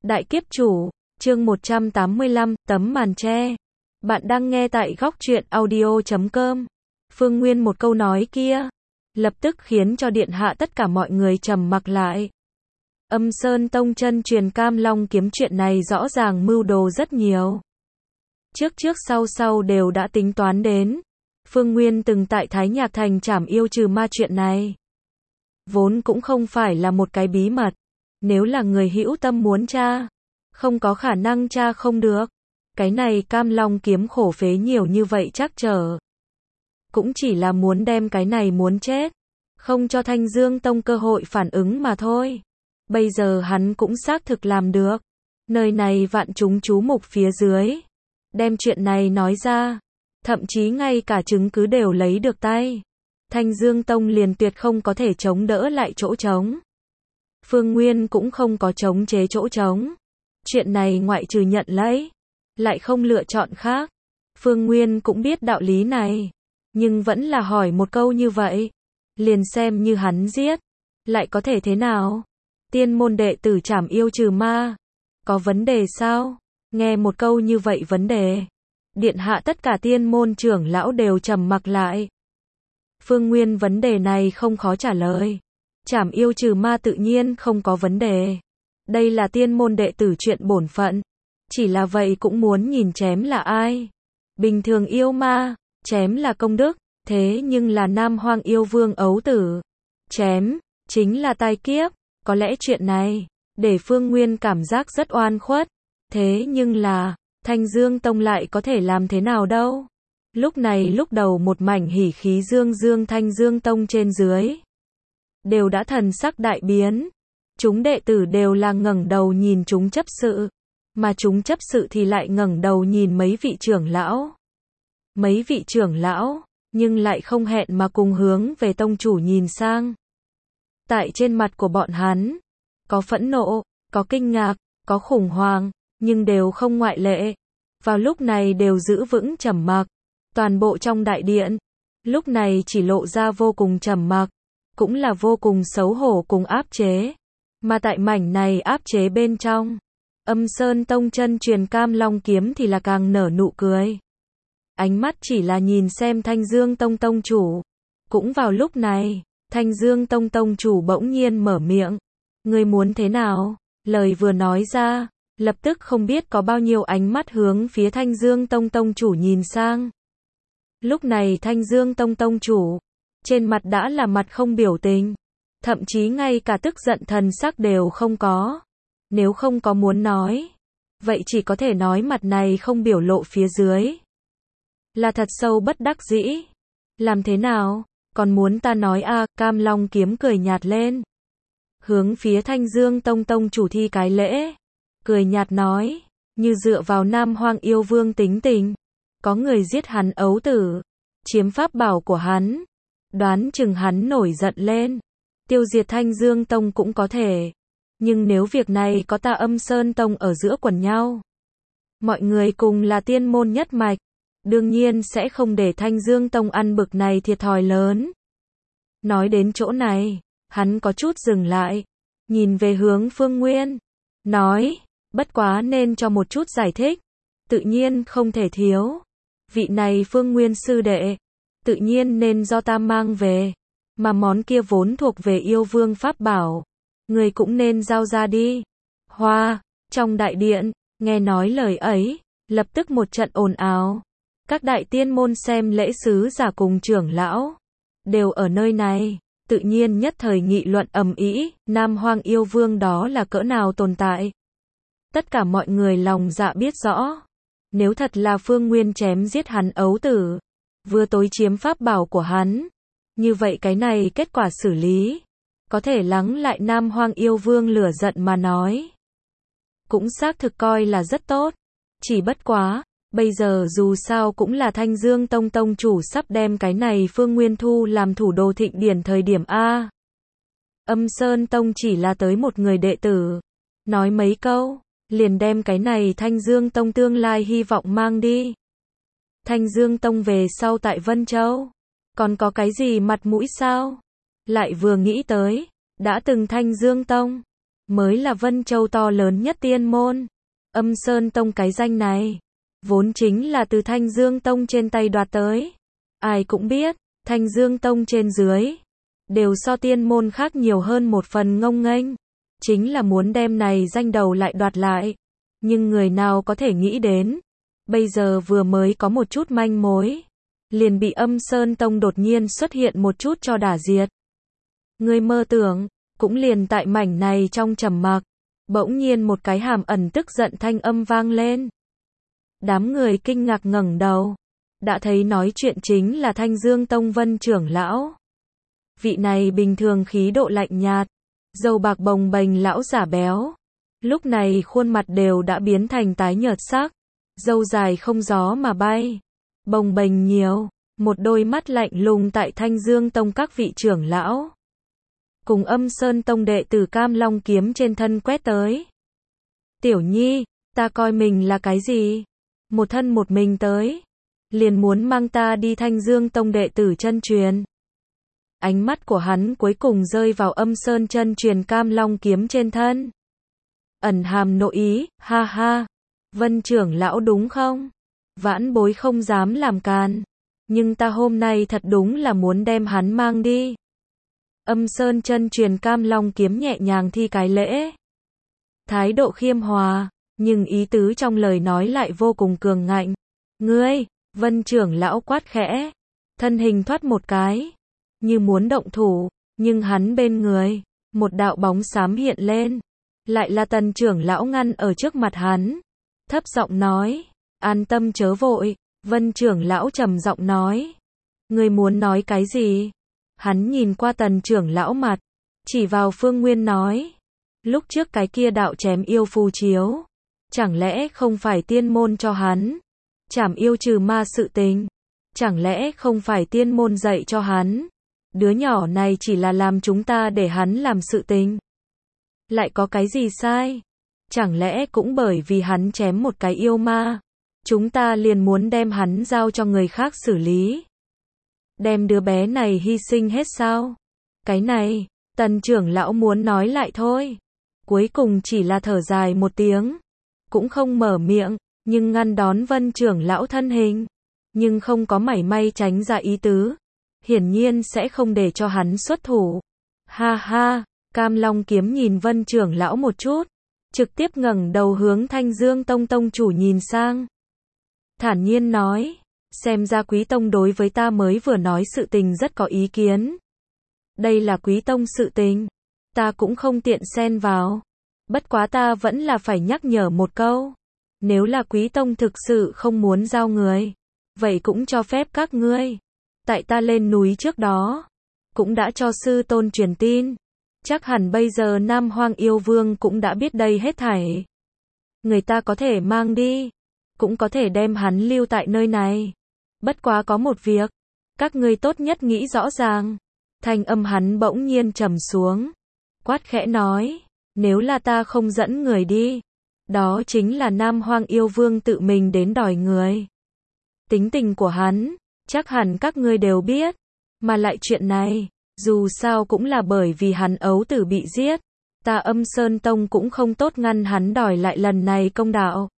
Đại kiếp chủ, chương 185, tấm màn che. Bạn đang nghe tại góc truyện audio.com. Phương Nguyên một câu nói kia, lập tức khiến cho điện hạ tất cả mọi người trầm mặc lại. Âm Sơn Tông chân truyền Cam Long kiếm chuyện này rõ ràng mưu đồ rất nhiều. Trước sau đều đã tính toán đến. Phương Nguyên từng tại Thái Nhạc Thành trảm yêu trừ ma chuyện này. Vốn cũng không phải là một cái bí mật. Nếu là người hữu tâm muốn tra, không có khả năng tra không được. Cái này Cam Long kiếm khổ phế nhiều như vậy chắc trở. Cũng chỉ là muốn đem cái này muốn chết. Không cho Thanh Dương Tông cơ hội phản ứng mà thôi. Bây giờ hắn cũng xác thực làm được. Nơi này vạn chúng chú mục phía dưới. Đem chuyện này nói ra. Thậm chí ngay cả chứng cứ đều lấy được tay. Thanh Dương Tông liền tuyệt không có thể chống đỡ lại chỗ trống. Phương Nguyên cũng không có chống chế chỗ trống. Chuyện này ngoại trừ nhận lấy, lại không lựa chọn khác. Phương Nguyên cũng biết đạo lý này, nhưng vẫn là hỏi một câu như vậy. Liền xem như hắn giết, lại có thể thế nào? Tiên môn đệ tử trảm yêu trừ ma, có vấn đề sao? Nghe một câu như vậy vấn đề, điện hạ tất cả tiên môn trưởng lão đều trầm mặc lại. Phương Nguyên vấn đề này không khó trả lời. Trảm yêu trừ ma tự nhiên không có vấn đề. Đây là tiên môn đệ tử chuyện bổn phận. Chỉ là vậy cũng muốn nhìn chém là ai. Bình thường yêu ma, chém là công đức. Thế nhưng là Nam Hoang yêu vương ấu tử, chém, chính là tai kiếp. Có lẽ chuyện này, để Phương Nguyên cảm giác rất oan khuất. Thế nhưng là, Thanh Dương Tông lại có thể làm thế nào đâu. Lúc này lúc đầu một mảnh hỉ khí dương dương Thanh Dương Tông trên dưới. Đều đã thần sắc đại biến. Chúng đệ tử đều là ngẩng đầu nhìn chúng chấp sự. Mà chúng chấp sự thì lại ngẩng đầu nhìn mấy vị trưởng lão. Mấy vị trưởng lão, nhưng lại không hẹn mà cùng hướng về tông chủ nhìn sang. Tại trên mặt của bọn hắn, có phẫn nộ, có kinh ngạc, có khủng hoảng, nhưng đều không ngoại lệ. Vào lúc này đều giữ vững trầm mặc. Toàn bộ trong đại điện, lúc này chỉ lộ ra vô cùng trầm mặc. Cũng là vô cùng xấu hổ cùng áp chế. Mà tại mảnh này áp chế bên trong, Âm Sơn Tông chân truyền Cam Long kiếm thì là càng nở nụ cười. Ánh mắt chỉ là nhìn xem Thanh Dương Tông tông chủ. Cũng vào lúc này, Thanh Dương Tông tông chủ bỗng nhiên mở miệng. Ngươi muốn thế nào? Lời vừa nói ra, lập tức không biết có bao nhiêu ánh mắt hướng phía Thanh Dương Tông tông chủ nhìn sang. Lúc này Thanh Dương Tông tông chủ, trên mặt đã là mặt không biểu tình. Thậm chí ngay cả tức giận thần sắc đều không có. Nếu không có muốn nói, vậy chỉ có thể nói mặt này không biểu lộ phía dưới. Là thật sâu bất đắc dĩ. Làm thế nào? Còn muốn ta nói à? Cam Long kiếm cười nhạt lên. Hướng phía Thanh Dương Tông tông chủ thi cái lễ. Cười nhạt nói, như dựa vào Nam Hoang yêu vương tính tình. Có người giết hắn ấu tử, chiếm pháp bảo của hắn. Đoán chừng hắn nổi giận lên. Tiêu diệt Thanh Dương Tông cũng có thể. Nhưng nếu việc này có ta Âm Sơn Tông ở giữa quần nhau. Mọi người cùng là tiên môn nhất mạch. Đương nhiên sẽ không để Thanh Dương Tông ăn bực này thiệt thòi lớn. Nói đến chỗ này, hắn có chút dừng lại. Nhìn về hướng Phương Nguyên. Nói, bất quá nên cho một chút giải thích. Tự nhiên không thể thiếu. Vị này Phương Nguyên sư đệ. Tự nhiên nên do ta mang về. Mà món kia vốn thuộc về yêu vương pháp bảo. Người cũng nên giao ra đi. Hoa, trong đại điện, nghe nói lời ấy, lập tức một trận ồn ào. Các đại tiên môn xem lễ sứ giả cùng trưởng lão, đều ở nơi này, tự nhiên nhất thời nghị luận ầm ĩ, Nam Hoang yêu vương đó là cỡ nào tồn tại. Tất cả mọi người lòng dạ biết rõ. Nếu thật là Phương Nguyên chém giết hắn ấu tử, vừa tối chiếm pháp bảo của hắn, như vậy cái này kết quả xử lý, có thể lắng lại Nam Hoang yêu vương lửa giận mà nói. Cũng xác thực coi là rất tốt. Chỉ bất quá, bây giờ dù sao cũng là Thanh Dương Tông tông chủ sắp đem cái này Phương Nguyên thu làm thủ đô thịnh điển thời điểm A. Âm Sơn Tông chỉ là tới một người đệ tử. Nói mấy câu, liền đem cái này Thanh Dương Tông tương lai hy vọng mang đi. Thanh Dương Tông về sau tại Vân Châu. Còn có cái gì mặt mũi sao? Lại vừa nghĩ tới, đã từng Thanh Dương Tông, mới là Vân Châu to lớn nhất tiên môn. Âm Sơn Tông cái danh này, vốn chính là từ Thanh Dương Tông trên tay đoạt tới. Ai cũng biết, Thanh Dương Tông trên dưới, đều so tiên môn khác nhiều hơn một phần ngông nghênh. Chính là muốn đem này danh đầu lại đoạt lại. Nhưng người nào có thể nghĩ đến, bây giờ vừa mới có một chút manh mối, liền bị Âm Sơn Tông đột nhiên xuất hiện một chút cho đả diệt. Người mơ tưởng, cũng liền tại mảnh này trong trầm mặc, bỗng nhiên một cái hàm ẩn tức giận thanh âm vang lên. Đám người kinh ngạc ngẩng đầu, đã thấy nói chuyện chính là Thanh Dương Tông Vân trưởng lão. Vị này bình thường khí độ lạnh nhạt, râu bạc bồng bềnh lão giả béo, lúc này khuôn mặt đều đã biến thành tái nhợt sắc, râu dài không gió mà bay, bồng bềnh nhiều, một đôi mắt lạnh lùng tại Thanh Dương Tông các vị trưởng lão cùng Âm Sơn Tông đệ tử Cam Long kiếm trên thân quét tới. Tiểu Nhi, ta coi mình là cái gì? Một thân một mình tới, liền muốn mang ta đi Thanh Dương Tông đệ tử chân truyền. Ánh mắt của hắn cuối cùng rơi vào Âm Sơn chân truyền Cam Long kiếm trên thân. Ẩn hàm nội ý, ha ha. Vân trưởng lão đúng không? Vãn bối không dám làm càn, nhưng ta hôm nay thật đúng là muốn đem hắn mang đi. Âm Sơn chân truyền Cam Long kiếm nhẹ nhàng thi cái lễ. Thái độ khiêm hòa, nhưng ý tứ trong lời nói lại vô cùng cường ngạnh. Ngươi, Vân trưởng lão quát khẽ, thân hình thoát một cái, như muốn động thủ, nhưng hắn bên người, một đạo bóng xám hiện lên, lại là Tần trưởng lão ngăn ở trước mặt hắn, thấp giọng nói, an tâm chớ vội. Vân trưởng lão trầm giọng nói, ngươi muốn nói cái gì? Hắn nhìn qua Tần trưởng lão mặt, chỉ vào Phương Nguyên nói, lúc trước cái kia đạo chém yêu phù chiếu, chẳng lẽ không phải tiên môn cho hắn trảm yêu trừ ma sự tình? Chẳng lẽ không phải tiên môn dạy cho hắn? Đứa nhỏ này chỉ là làm chúng ta để hắn làm sự tình. Lại có cái gì sai? Chẳng lẽ cũng bởi vì hắn chém một cái yêu ma, chúng ta liền muốn đem hắn giao cho người khác xử lý? Đem đứa bé này hy sinh hết sao? Cái này, Tần trưởng lão muốn nói lại thôi. Cuối cùng chỉ là thở dài một tiếng, cũng không mở miệng, nhưng ngăn đón Vân trưởng lão thân hình, nhưng không có mảy may tránh ra ý tứ, hiển nhiên sẽ không để cho hắn xuất thủ. Ha ha, Cam Long kiếm nhìn Vân trưởng lão một chút, trực tiếp ngẩng đầu hướng Thanh Dương Tông tông chủ nhìn sang. Thản nhiên nói, xem ra Quý tông đối với ta mới vừa nói sự tình rất có ý kiến. Đây là Quý tông sự tình, ta cũng không tiện xen vào. Bất quá ta vẫn là phải nhắc nhở một câu. Nếu là Quý tông thực sự không muốn giao người, vậy cũng cho phép các ngươi. Tại ta lên núi trước đó, cũng đã cho sư tôn truyền tin. Chắc hẳn bây giờ Nam Hoang Yêu Vương cũng đã biết đây hết thảy. Người ta có thể mang đi, cũng có thể đem hắn lưu tại nơi này. Bất quá có một việc, các ngươi tốt nhất nghĩ rõ ràng. Thanh âm hắn bỗng nhiên trầm xuống, quát khẽ nói, nếu là ta không dẫn người đi, đó chính là Nam Hoang Yêu Vương tự mình đến đòi người. Tính tình của hắn, chắc hẳn các ngươi đều biết, mà lại chuyện này, dù sao cũng là bởi vì hắn ấu tử bị giết, ta Âm Sơn Tông cũng không tốt ngăn hắn đòi lại lần này công đạo.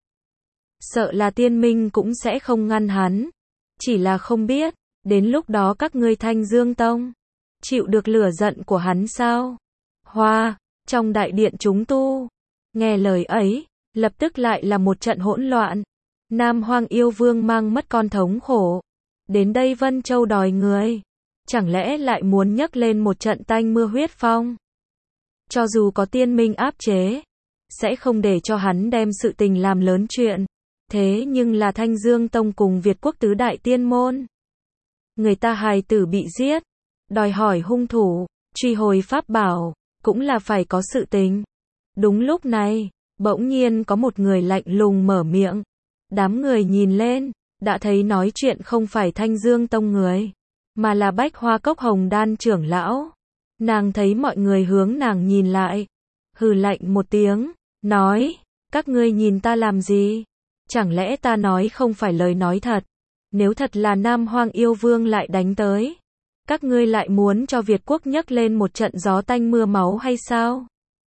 Sợ là tiên minh cũng sẽ không ngăn hắn, chỉ là không biết, đến lúc đó các ngươi Thanh Dương Tông, chịu được lửa giận của hắn sao? Hoa, trong đại điện chúng tu, nghe lời ấy, lập tức lại là một trận hỗn loạn. Nam Hoang Yêu Vương mang mất con thống khổ, đến đây Vân Châu đòi người, chẳng lẽ lại muốn nhấc lên một trận tanh mưa huyết phong? Cho dù có tiên minh áp chế, sẽ không để cho hắn đem sự tình làm lớn chuyện. Thế nhưng là Thanh Dương Tông cùng Việt Quốc tứ đại tiên môn, người ta hài tử bị giết, đòi hỏi hung thủ, truy hồi pháp bảo, cũng là phải có sự tình. Đúng lúc này, bỗng nhiên có một người lạnh lùng mở miệng. Đám người nhìn lên, đã thấy nói chuyện không phải Thanh Dương Tông người, mà là Bách Hoa Cốc Hồng Đan trưởng lão. Nàng thấy mọi người hướng nàng nhìn lại, hừ lạnh một tiếng, nói, các ngươi nhìn ta làm gì? Chẳng lẽ ta nói không phải lời nói thật? Nếu thật là Nam Hoang Yêu Vương lại đánh tới, các ngươi lại muốn cho Việt Quốc nhấc lên một trận gió tanh mưa máu hay sao?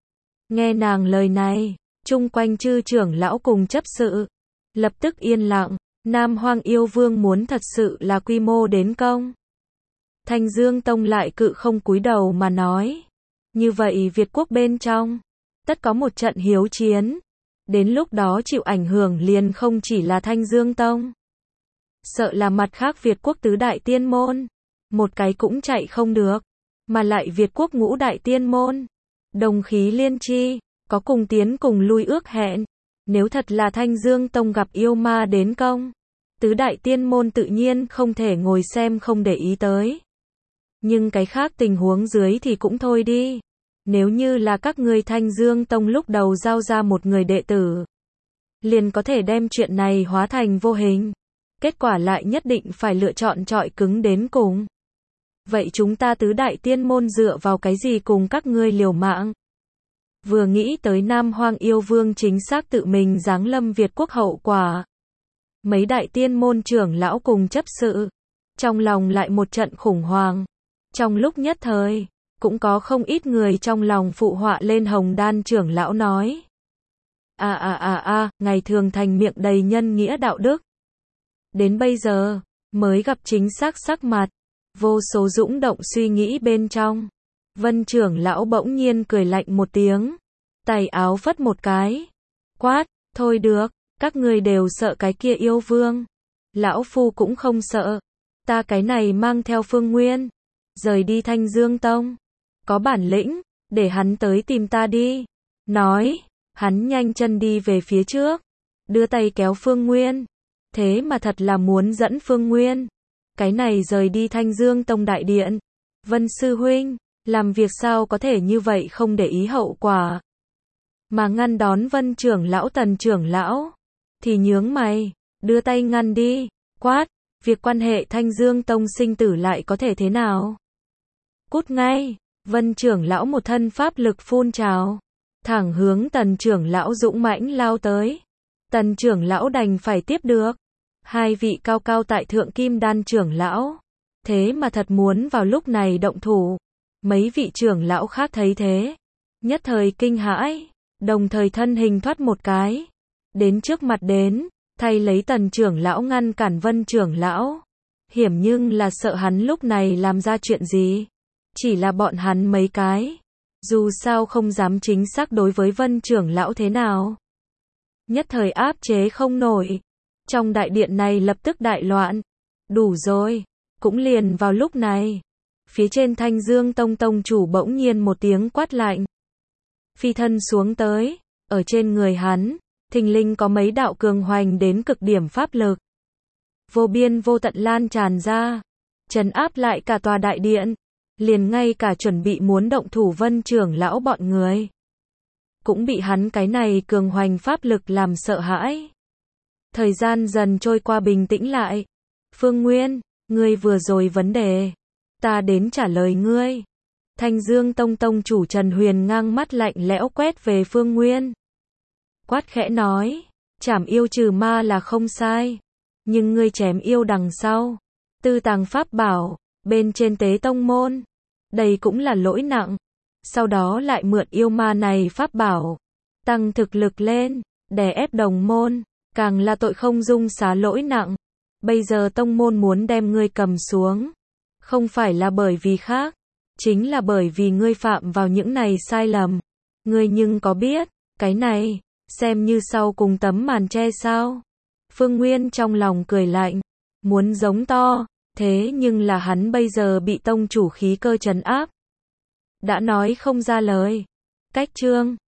Nghe nàng lời này, chung quanh chư trưởng lão cùng chấp sự, lập tức yên lặng. Nam Hoang Yêu Vương muốn thật sự là quy mô đến công. Thanh Dương Tông lại cự không cúi đầu mà nói. Như vậy Việt quốc bên trong, tất có một trận hiếu chiến. Đến lúc đó chịu ảnh hưởng liền không chỉ là Thanh Dương Tông. Sợ là mặt khác Việt quốc tứ đại tiên môn. Một cái cũng chạy không được. Mà lại Việt quốc ngũ đại tiên môn. Đồng khí liên chi, có cùng tiến cùng lui ước hẹn. Nếu thật là Thanh Dương Tông gặp yêu ma đến công, tứ đại tiên môn tự nhiên không thể ngồi xem không để ý tới. Nhưng cái khác tình huống dưới thì cũng thôi đi. Nếu như là các ngươi Thanh Dương Tông lúc đầu giao ra một người đệ tử, liền có thể đem chuyện này hóa thành vô hình. Kết quả lại nhất định phải lựa chọn chọi cứng đến cùng. Vậy chúng ta tứ đại tiên môn dựa vào cái gì cùng các ngươi liều mạng? Vừa nghĩ tới Nam Hoang Yêu Vương chính xác tự mình giáng lâm Việt quốc hậu quả. Mấy đại tiên môn trưởng lão cùng chấp sự, trong lòng lại một trận khủng hoảng. Trong lúc nhất thời, cũng có không ít người trong lòng phụ họa lên Hồng Đan trưởng lão nói. Ngày thường thành miệng đầy nhân nghĩa đạo đức. Đến bây giờ, mới gặp chính xác sắc mặt, vô số dũng động suy nghĩ bên trong. Vân trưởng lão bỗng nhiên cười lạnh một tiếng, tay áo phất một cái, quát, thôi được, các ngươi đều sợ cái kia yêu vương. Lão phu cũng không sợ, ta cái này mang theo Phương Nguyên, rời đi Thanh Dương Tông. Có bản lĩnh, để hắn tới tìm ta đi. Nói, hắn nhanh chân đi về phía trước, đưa tay kéo Phương Nguyên. Thế mà thật là muốn dẫn Phương Nguyên. Cái này rời đi Thanh Dương Tông đại điện. Vân sư huynh, làm việc sao có thể như vậy không để ý hậu quả. Mà ngăn đón Vân trưởng lão Tần trưởng lão, thì nhướng mày, đưa tay ngăn đi, quát, việc quan hệ Thanh Dương Tông sinh tử lại có thể thế nào? Cút ngay, Vân trưởng lão một thân pháp lực phun trào, thẳng hướng Tần trưởng lão dũng mãnh lao tới. Tần trưởng lão đành phải tiếp được. Hai vị cao cao tại thượng kim đan trưởng lão, thế mà thật muốn vào lúc này động thủ. Mấy vị trưởng lão khác thấy thế, nhất thời kinh hãi, đồng thời thân hình thoát một cái, đến trước mặt đến, thay lấy Tần trưởng lão ngăn cản Vân trưởng lão. Hiểm nhưng là sợ hắn lúc này làm ra chuyện gì. Chỉ là bọn hắn mấy cái, dù sao không dám chính xác đối với Vân trưởng lão thế nào. Nhất thời áp chế không nổi. Trong đại điện này lập tức đại loạn. Đủ rồi. Cũng liền vào lúc này, phía trên Thanh Dương Tông tông chủ bỗng nhiên một tiếng quát lạnh. Phi thân xuống tới, ở trên người hắn, thình lình có mấy đạo cường hoành đến cực điểm pháp lực. Vô biên vô tận lan tràn ra, trấn áp lại cả tòa đại điện, liền ngay cả chuẩn bị muốn động thủ Vân trưởng lão bọn người. Cũng bị hắn cái này cường hoành pháp lực làm sợ hãi. Thời gian dần trôi qua bình tĩnh lại. Phương Nguyên, ngươi vừa rồi vấn đề, ta đến trả lời ngươi. Thanh Dương Tông tông chủ Trần Huyền ngang mắt lạnh lẽo quét về Phương Nguyên. Quát khẽ nói, trảm yêu trừ ma là không sai. Nhưng ngươi chém yêu đằng sau, tư tàng pháp bảo, bên trên tế tông môn. Đây cũng là lỗi nặng. Sau đó lại mượn yêu ma này pháp bảo, tăng thực lực lên, đè ép đồng môn, càng là tội không dung xá lỗi nặng. Bây giờ tông môn muốn đem ngươi cầm xuống, không phải là bởi vì khác, chính là bởi vì ngươi phạm vào những này sai lầm. Ngươi nhưng có biết, cái này, xem như sau cùng tấm màn che sao? Phương Nguyên trong lòng cười lạnh, muốn giống to, thế nhưng là hắn bây giờ bị tông chủ khí cơ trấn áp. Đã nói không ra lời. Cách chương